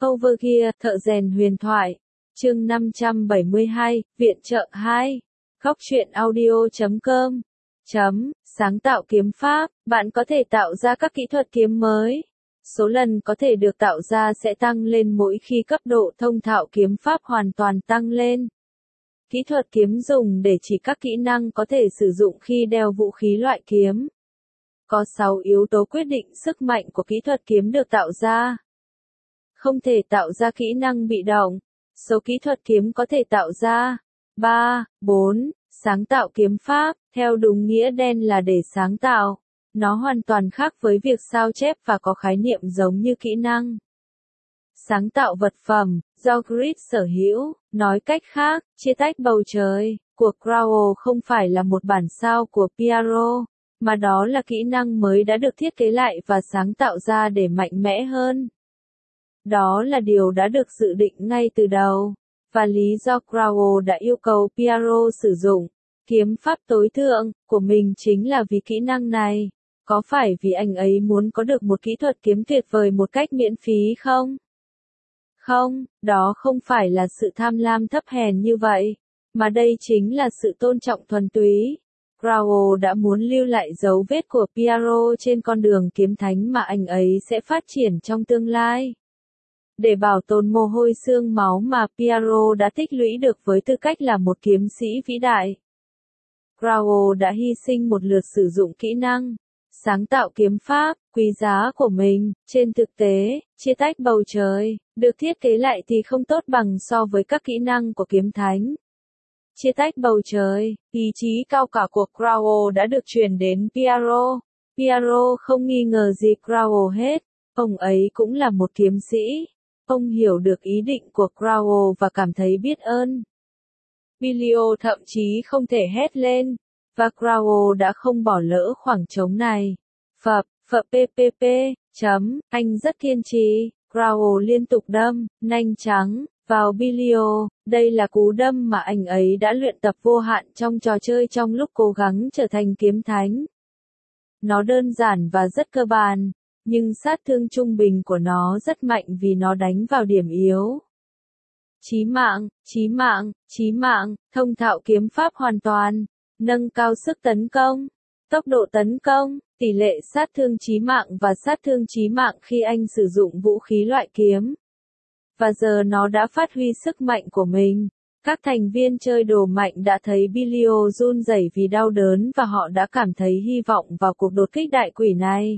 Overgear, thợ rèn huyền thoại. Chương 572, Viện trợ 2. Góc truyện audio.com. Sáng tạo kiếm pháp, bạn có thể tạo ra các kỹ thuật kiếm mới. Số lần có thể được tạo ra sẽ tăng lên mỗi khi cấp độ thông thạo kiếm pháp hoàn toàn tăng lên. Kỹ thuật kiếm dùng để chỉ các kỹ năng có thể sử dụng khi đeo vũ khí loại kiếm. Có 6 yếu tố quyết định sức mạnh của kỹ thuật kiếm được tạo ra. Không thể tạo ra kỹ năng bị động. Số kỹ thuật kiếm có thể tạo ra. 3, 4. Sáng tạo kiếm pháp, theo đúng nghĩa đen là để sáng tạo. Nó hoàn toàn khác với việc sao chép và có khái niệm giống như kỹ năng. Sáng tạo vật phẩm, do Grid sở hữu, nói cách khác, chia tách bầu trời, của Crowell không phải là một bản sao của Piaro, mà đó là kỹ năng mới đã được thiết kế lại và sáng tạo ra để mạnh mẽ hơn. Đó là điều đã được dự định ngay từ đầu, và lý do Crowell đã yêu cầu Piaro sử dụng kiếm pháp tối thượng của mình chính là vì kỹ năng này. Có phải vì anh ấy muốn có được một kỹ thuật kiếm tuyệt vời một cách miễn phí không? Không, đó không phải là sự tham lam thấp hèn như vậy, mà đây chính là sự tôn trọng thuần túy. Crowell đã muốn lưu lại dấu vết của Piaro trên con đường kiếm thánh mà anh ấy sẽ phát triển trong tương lai. Để bảo tồn mồ hôi xương máu mà Piaro đã tích lũy được với tư cách là một kiếm sĩ vĩ đại, Crowell đã hy sinh một lượt sử dụng kỹ năng sáng tạo kiếm pháp quý giá của mình. Trên thực tế, chia tách bầu trời được thiết kế lại thì không tốt bằng so với các kỹ năng của kiếm thánh. Chia tách bầu trời, ý chí cao cả của Crowell đã được truyền đến Piaro. Piaro không nghi ngờ gì Crowell hết. Ông ấy cũng là một kiếm sĩ. Ông hiểu được ý định của Crowell và cảm thấy biết ơn. Bilio thậm chí không thể hét lên, và Crowell đã không bỏ lỡ khoảng trống này. ppp, anh rất kiên trì. Crowell liên tục đâm, nanh trắng, vào Bilio. Đây là cú đâm mà anh ấy đã luyện tập vô hạn trong trò chơi trong lúc cố gắng trở thành kiếm thánh. Nó đơn giản và rất cơ bản, nhưng sát thương trung bình của nó rất mạnh vì nó đánh vào điểm yếu. Chí mạng, thông thạo kiếm pháp hoàn toàn, nâng cao sức tấn công, tốc độ tấn công, tỷ lệ sát thương chí mạng và sát thương chí mạng khi anh sử dụng vũ khí loại kiếm. Và giờ nó đã phát huy sức mạnh của mình. Các thành viên chơi đồ mạnh đã thấy Bilio run rẩy vì đau đớn và họ đã cảm thấy hy vọng vào cuộc đột kích đại quỷ này.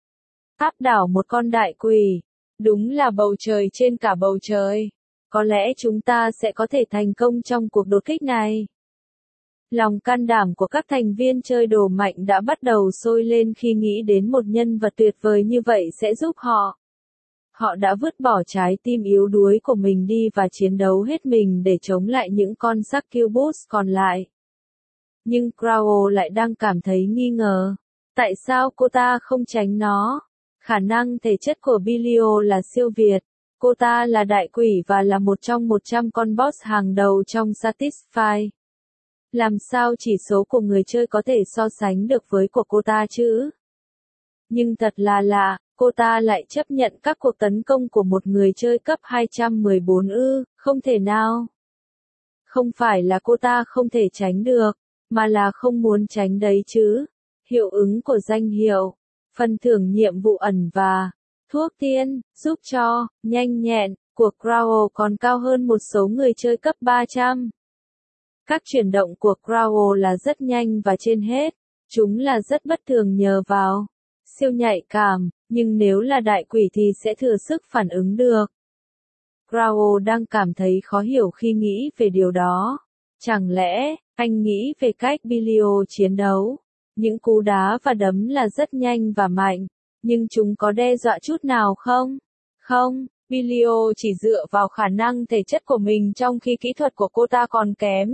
Áp đảo một con đại quỷ. Đúng là bầu trời trên cả bầu trời. Có lẽ chúng ta sẽ có thể thành công trong cuộc đột kích này. Lòng can đảm của các thành viên chơi đồ mạnh đã bắt đầu sôi lên khi nghĩ đến một nhân vật tuyệt vời như vậy sẽ giúp họ. Họ đã vứt bỏ trái tim yếu đuối của mình đi và chiến đấu hết mình để chống lại những con succubus còn lại. Nhưng Crowell lại đang cảm thấy nghi ngờ. Tại sao cô ta không tránh nó? Khả năng thể chất của Bilio là siêu việt. Cô ta là đại quỷ và là một trong 100 con boss hàng đầu trong Satisfy. Làm sao chỉ số của người chơi có thể so sánh được với của cô ta chứ? Nhưng thật là lạ, cô ta lại chấp nhận các cuộc tấn công của một người chơi cấp 214 không thể nào. Không phải là cô ta không thể tránh được, mà là không muốn tránh đấy chứ. Hiệu ứng của danh hiệu, phần thưởng nhiệm vụ ẩn và thuốc tiên, giúp cho, nhanh nhẹn, của Crowell còn cao hơn một số người chơi cấp 300. Các chuyển động của Crowell là rất nhanh và trên hết, chúng là rất bất thường nhờ vào siêu nhạy cảm, nhưng nếu là đại quỷ thì sẽ thừa sức phản ứng được. Crowell đang cảm thấy khó hiểu khi nghĩ về điều đó. Chẳng lẽ, anh nghĩ về cách Bilio chiến đấu? Những cú đá và đấm là rất nhanh và mạnh, nhưng chúng có đe dọa chút nào không? Không, Bilio chỉ dựa vào khả năng thể chất của mình trong khi kỹ thuật của cô ta còn kém.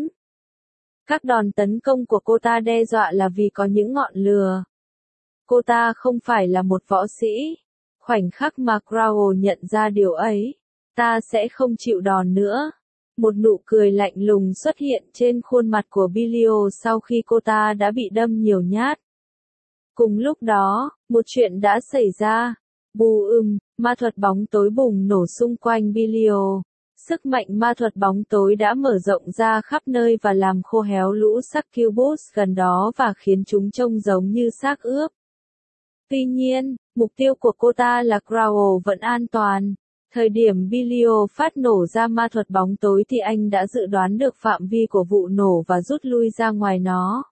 Các đòn tấn công của cô ta đe dọa là vì có những ngọn lửa. Cô ta không phải là một võ sĩ. Khoảnh khắc mà Crowell nhận ra điều ấy, ta sẽ không chịu đòn nữa. Một nụ cười lạnh lùng xuất hiện trên khuôn mặt của Bilio sau khi cô ta đã bị đâm nhiều nhát. Cùng lúc đó, một chuyện đã xảy ra. Ma thuật bóng tối bùng nổ xung quanh Belial. Sức mạnh ma thuật bóng tối đã mở rộng ra khắp nơi và làm khô héo lũ succubus gần đó và khiến chúng trông giống như xác ướp. Tuy nhiên, mục tiêu của cô ta là Crowell vẫn an toàn. Thời điểm Belial phát nổ ra ma thuật bóng tối thì anh đã dự đoán được phạm vi của vụ nổ và rút lui ra ngoài nó.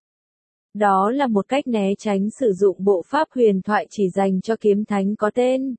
Đó là một cách né tránh sử dụng bộ pháp huyền thoại chỉ dành cho kiếm thánh có tên.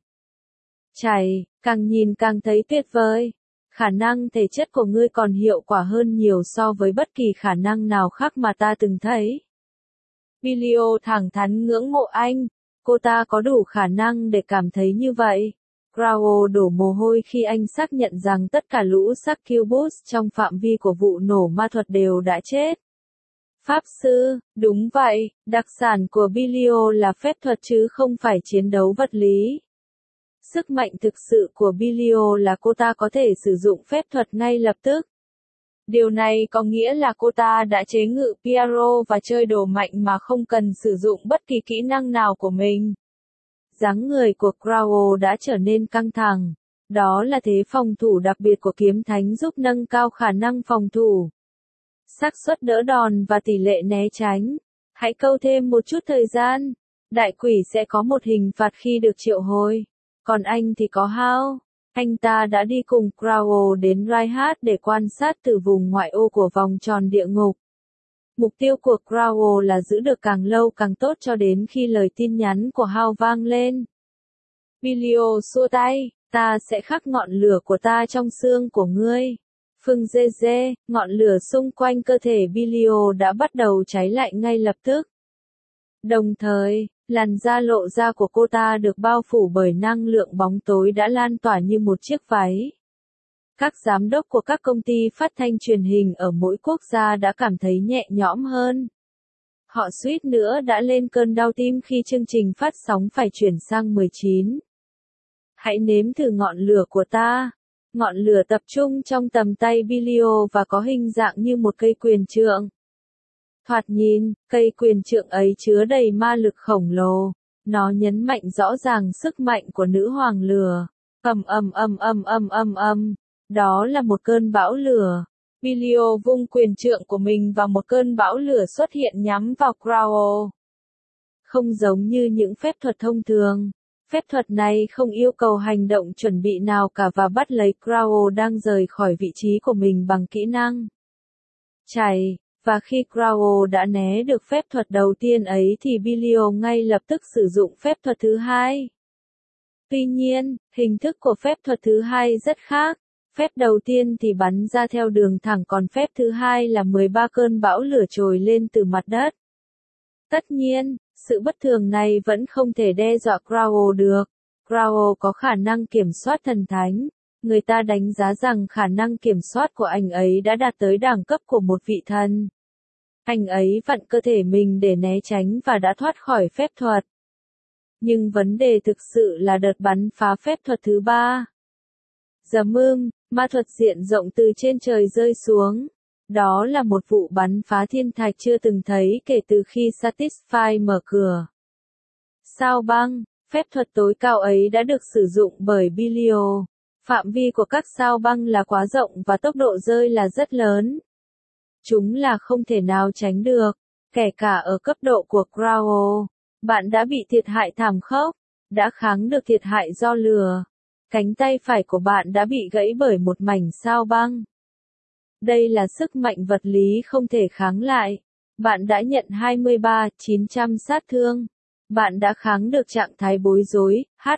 Chảy, càng nhìn càng thấy tuyệt vời. Khả năng thể chất của ngươi còn hiệu quả hơn nhiều so với bất kỳ khả năng nào khác mà ta từng thấy. Belial thẳng thắn ngưỡng mộ anh. Cô ta có đủ khả năng để cảm thấy như vậy. Crowell đổ mồ hôi khi anh xác nhận rằng tất cả lũ succubus trong phạm vi của vụ nổ ma thuật đều đã chết. Pháp sư, đúng vậy, đặc sản của Belial là phép thuật chứ không phải chiến đấu vật lý. Sức mạnh thực sự của Belial là cô ta có thể sử dụng phép thuật ngay lập tức. Điều này có nghĩa là cô ta đã chế ngự Piero và chơi đồ mạnh mà không cần sử dụng bất kỳ kỹ năng nào của mình. Dáng người của Crowell đã trở nên căng thẳng. Đó là thế phòng thủ đặc biệt của kiếm thánh giúp nâng cao khả năng phòng thủ, xác suất đỡ đòn và tỷ lệ né tránh. Hãy câu thêm một chút thời gian. Đại quỷ sẽ có một hình phạt khi được triệu hồi. Còn anh thì có Hal. Anh ta đã đi cùng Crowell đến Reinhardt để quan sát từ vùng ngoại ô của vòng tròn địa ngục. Mục tiêu của Crowell là giữ được càng lâu càng tốt cho đến khi lời tin nhắn của Hal vang lên. Belial xua tay, ta sẽ khắc ngọn lửa của ta trong xương của ngươi. Phừng dê dê, ngọn lửa xung quanh cơ thể Belial đã bắt đầu cháy lại ngay lập tức. Đồng thời, làn da lộ ra của cô ta được bao phủ bởi năng lượng bóng tối đã lan tỏa như một chiếc váy. Các giám đốc của các công ty phát thanh truyền hình ở mỗi quốc gia đã cảm thấy nhẹ nhõm hơn. Họ suýt nữa đã lên cơn đau tim khi chương trình phát sóng phải chuyển sang 19. Hãy nếm thử ngọn lửa của ta. Ngọn lửa tập trung trong tầm tay Belial và có hình dạng như một cây quyền trượng. Thoạt nhìn, cây quyền trượng ấy chứa đầy ma lực khổng lồ. Nó nhấn mạnh rõ ràng sức mạnh của nữ hoàng lửa. Đó là một cơn bão lửa. Belial vung quyền trượng của mình và một cơn bão lửa xuất hiện nhắm vào Crowell. Không giống như những phép thuật thông thường. Phép thuật này không yêu cầu hành động chuẩn bị nào cả và bắt lấy Crowell đang rời khỏi vị trí của mình bằng kỹ năng chảy. Và khi Crowell đã né được phép thuật đầu tiên ấy thì Belial ngay lập tức sử dụng phép thuật thứ hai. Tuy nhiên, hình thức của phép thuật thứ hai rất khác. Phép đầu tiên thì bắn ra theo đường thẳng còn phép thứ hai là 13 cơn bão lửa trồi lên từ mặt đất. Tất nhiên, sự bất thường này vẫn không thể đe dọa Crowell được. Crowell có khả năng kiểm soát thần thánh. Người ta đánh giá rằng khả năng kiểm soát của anh ấy đã đạt tới đẳng cấp của một vị thần. Anh ấy vặn cơ thể mình để né tránh và đã thoát khỏi phép thuật. Nhưng vấn đề thực sự là đợt bắn phá phép thuật thứ ba. Ma thuật diện rộng từ trên trời rơi xuống. Đó là một vụ bắn phá thiên thạch chưa từng thấy kể từ khi Satisfy mở cửa. Sao băng, phép thuật tối cao ấy đã được sử dụng bởi Belial. Phạm vi của các sao băng là quá rộng và tốc độ rơi là rất lớn. Chúng là không thể nào tránh được, kể cả ở cấp độ của Crowell. Bạn đã bị thiệt hại thảm khốc, đã kháng được thiệt hại do lửa. Cánh tay phải của bạn đã bị gãy bởi một mảnh sao băng. Đây là sức mạnh vật lý không thể kháng lại. Bạn đã nhận 23.900 sát thương. Bạn đã kháng được trạng thái bối rối,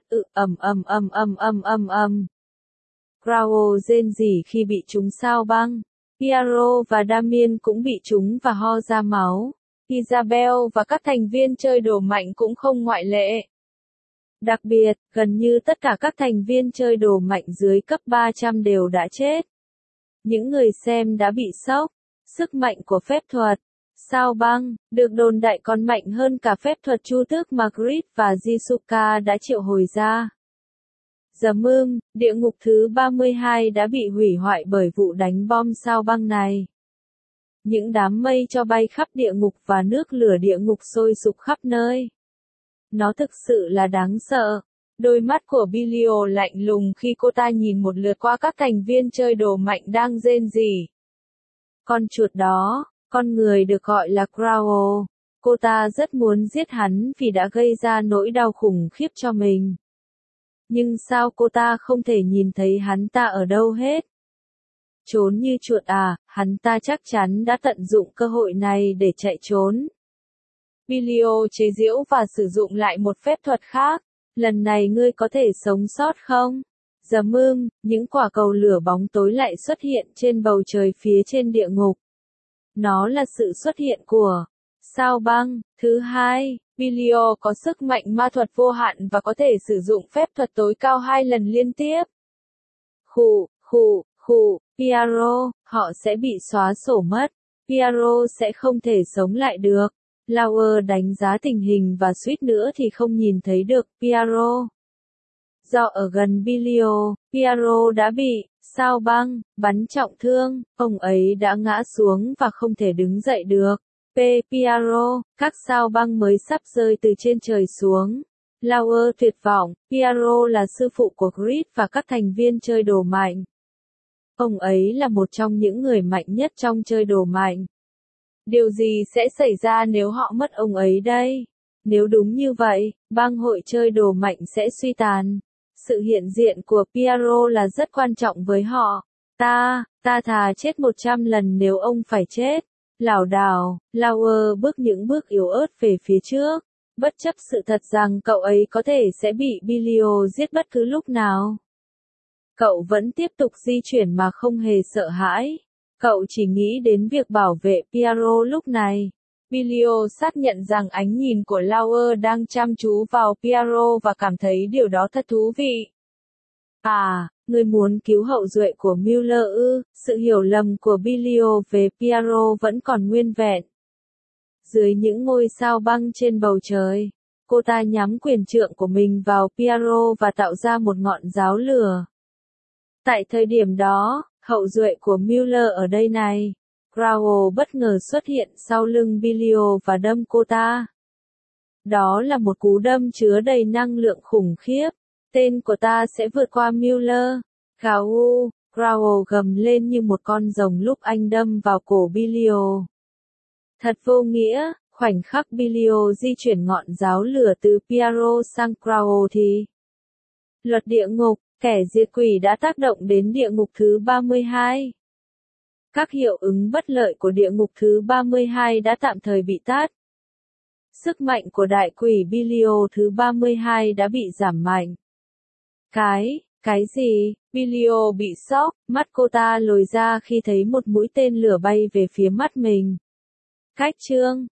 Crowell rên rỉ khi bị trúng sao băng. Piero và Damien cũng bị trúng và ho ra máu. Isabel và các thành viên chơi đồ mạnh cũng không ngoại lệ. Đặc biệt, gần như tất cả các thành viên chơi đồ mạnh dưới cấp 300 đều đã chết. Những người xem đã bị sốc. Sức mạnh của phép thuật sao băng được đồn đại còn mạnh hơn cả phép thuật chu tước Margaret và Jisuka đã triệu hồi ra. Địa ngục thứ 32 đã bị hủy hoại bởi vụ đánh bom sao băng này. Những đám mây cho bay khắp địa ngục và nước lửa địa ngục sôi sục khắp nơi. Nó thực sự là đáng sợ. Đôi mắt của Bilio lạnh lùng khi cô ta nhìn một lượt qua các thành viên chơi đồ mạnh đang rên rỉ. Con chuột đó, con người được gọi là Crow. Cô ta rất muốn giết hắn vì đã gây ra nỗi đau khủng khiếp cho mình. Nhưng sao cô ta không thể nhìn thấy hắn ta ở đâu hết? Trốn như chuột à, hắn ta chắc chắn đã tận dụng cơ hội này để chạy trốn. Bilio chế giễu và sử dụng lại một phép thuật khác. Lần này ngươi có thể sống sót không? Những quả cầu lửa bóng tối lại xuất hiện trên bầu trời phía trên địa ngục. Nó là sự xuất hiện của sao băng. Thứ hai, Bilio có sức mạnh ma thuật vô hạn và có thể sử dụng phép thuật tối cao 2 lần liên tiếp. Piaro, họ sẽ bị xóa sổ mất. Piaro sẽ không thể sống lại được. Lauer đánh giá tình hình và suýt nữa thì không nhìn thấy được Piaro. Do ở gần Bilio, Piaro đã bị sao băng bắn trọng thương, ông ấy đã ngã xuống và không thể đứng dậy được. Piaro, các sao băng mới sắp rơi từ trên trời xuống. Lauer tuyệt vọng, Piaro là sư phụ của Grid và các thành viên chơi đồ mạnh. Ông ấy là một trong những người mạnh nhất trong chơi đồ mạnh. Điều gì sẽ xảy ra nếu họ mất ông ấy đây? Nếu đúng như vậy, bang hội chơi đồ mạnh sẽ suy tàn. Sự hiện diện của Piaro là rất quan trọng với họ. Ta thà chết 100 lần nếu ông phải chết. Lảo đảo, Lauer bước những bước yếu ớt về phía trước, bất chấp sự thật rằng cậu ấy có thể sẽ bị Bilio giết bất cứ lúc nào. Cậu vẫn tiếp tục di chuyển mà không hề sợ hãi. Cậu chỉ nghĩ đến việc bảo vệ Piaro lúc này. Bilio xác nhận rằng ánh nhìn của Lauer đang chăm chú vào Piaro và cảm thấy điều đó thật thú vị. À, ngươi muốn cứu hậu duệ của Müller ư? Sự hiểu lầm của Bilio về Piaro vẫn còn nguyên vẹn. Dưới những ngôi sao băng trên bầu trời, cô ta nhắm quyền trượng của mình vào Piaro và tạo ra một ngọn giáo lửa. Tại thời điểm đó, hậu duệ của Müller ở đây này, Crow bất ngờ xuất hiện sau lưng Bilio và đâm cô ta. Đó là một cú đâm chứa đầy năng lượng khủng khiếp. Tên của ta sẽ vượt qua Müller. Crow gầm lên như một con rồng lúc anh đâm vào cổ Bilio. Thật vô nghĩa, khoảnh khắc Bilio di chuyển ngọn giáo lửa từ Piaro sang Crow thì luật địa ngục, kẻ diệt quỷ đã tác động đến địa ngục thứ 32. Các hiệu ứng bất lợi của địa ngục thứ 32 đã tạm thời bị tắt. Sức mạnh của đại quỷ Bilio thứ 32 đã bị giảm mạnh. Cái gì? Bilio bị sốc, mắt cô ta lồi ra khi thấy một mũi tên lửa bay về phía mắt mình. Cách chương